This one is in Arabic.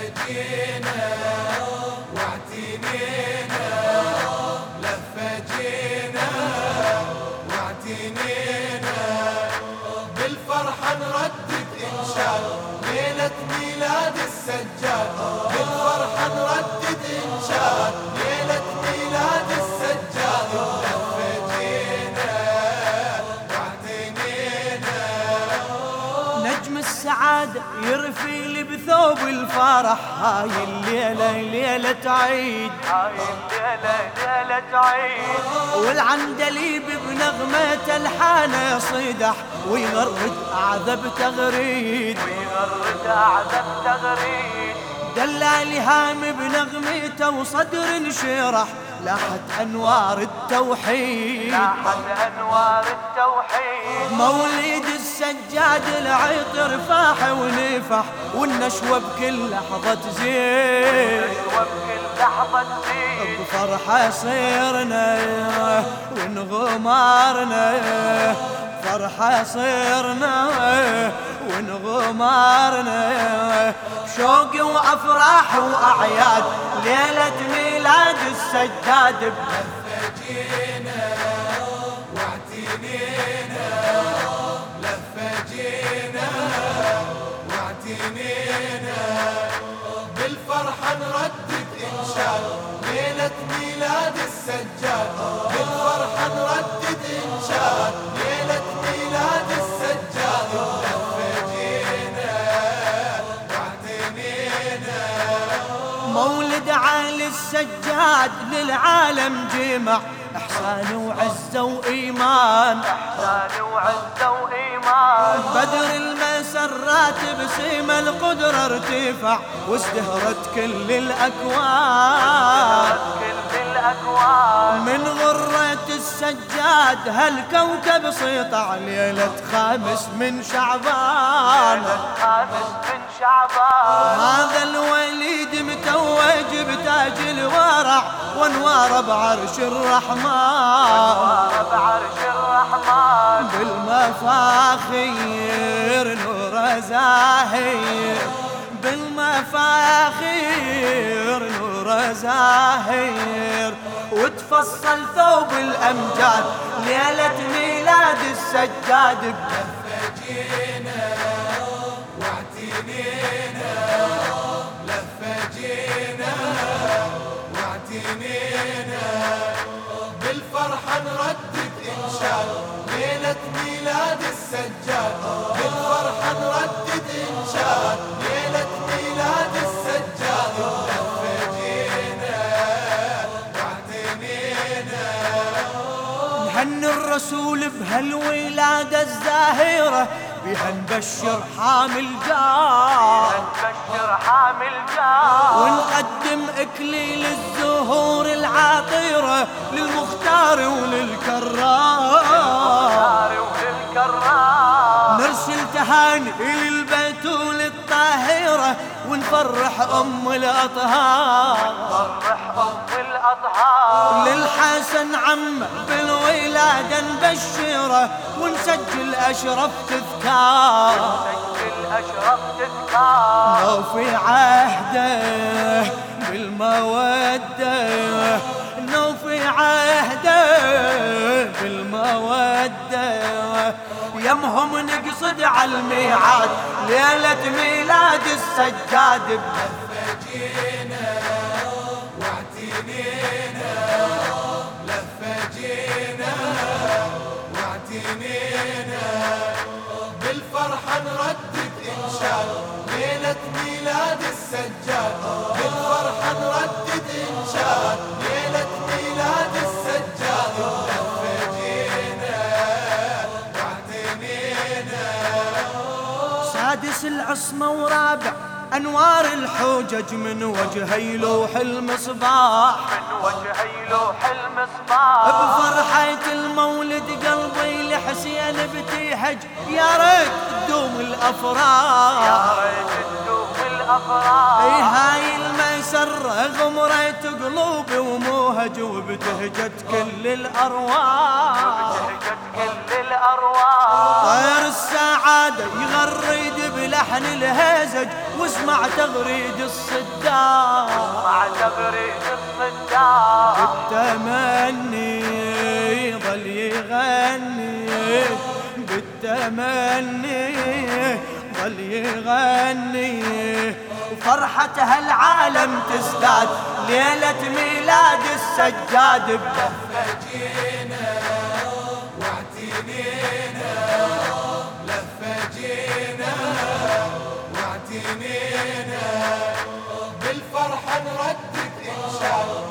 جينا واعتنينا، لفة جينا واعتنينا، بالفرحة نردد إنشاد ليلة ميلاد السجاد، بالفرحة نردد إنشاد ليلة ميلاد السجاد، لفة جينا واعتنينا. نجم السعادة يرفيلي بثوب الفرح، هاي الليلة ليلة عيد، هاي الليلة ليلة عيد، والعندليب بنغمة الحانة صيدح ويغرد أعذب تغريد، ويغرد أعذب تغريد، دلالي هام بنغمته وصدر انشرح، لاحت أنوار التوحيد، لاحت أنوار التوحيد، مولد السجاد العطر فاح ونفح، والنشوة بكل لحظة تزيد، وبكل لحظة تزيد، بفرحة صيرنا ونغمارنا، فرحة صيرنا ونغمارنا، بشوق وأفراح وأعياد ليلة ميلاد السجاد. لفة جينا واعتنينا، لفة جينا واعتنينا، بالفرحة نردد إنشاد ليلة ميلاد السجاد، بالفرحة نردد إنشاد ليلة ميلاد السجاد، لفة جينا واعتنينا. مولد عالي السجاد للعالم جمع إحسان وعزة وإيمان، إحسان وعزة وإيمان، بدر المسرات بسيم القدرة ارتفع، وازدهرت كل الأكوان، كل الأكوان، من غرة السجاد هالكوكب سيطع ليلة 5 من شعبان، خامس من شعبان، هذا الوليد متوج بتاج الورع وانوار بعرش الرحمن، بعرش الرحمن، بالمفاخير نور زاهر، بالمفاخير نور زاهر، وتفصل ثوب الأمجاد ليلة ميلاد السجاد. لفة جينا واعتنينا، لفة جينا واعتنينا، بالفرحة نردد إنشاد ليلة ميلاد السجاد، بالفرحة نردد إنشاد ليلة ميلاد السجاد، لفة جينا واعتنينا. نهني الرسول بهالولادة الزاهرة، بها نبشر حامل جاه، نبشر حامل جاه، ونقدم إكليل الزهور العاطرة للمختار وللكرام، وللكرام، نرسل تهاني للبتول الطاهرة ونفرح أم الأطهار، فرح أم الأطهار، للحسن عم بالولادة نبشره ونسجل أشرف تذكار، سجل أشرف تذكار، لو في عهده بالمودة، لو في عهده بالمودة، يمهم نقصد على الميعاد ليلة ميلاد السجاد. لفة جينا واعتنينا، لفة جينا واعتنينا، بالفرحة نردد إنشاد ليلة ميلاد السجاد، بالفرحة نردد إنشاد ليلة ميلاد السجاد، لفة جينا واعتنينا. سادس العصمة ورابع أنوار الحجج من وجهي لوح المصباح، من وجهي لوح المصباح، بفرحة المولد قلبي لحسين بتيهج، يا ريت تدوم الأفراح، يا ريت تدوم الأفراح، هاي المسرة غمرت قلوبي وموهج، وبتهجت كل الأرواح، وبتهجت كل الأرواح، الأرواح. طير السعادة يغرد بلحن الهزج، واسمع تغريد الصداع مع تغريد الصداع. بالتمني ظل يغني، بالتمني ظل يغني، وفرحة هالعالم تزداد ليلة ميلاد السجاد. لفة جينا واعتنينا، لفة جينا واعتنينا، بالفرحة نردد إنشاد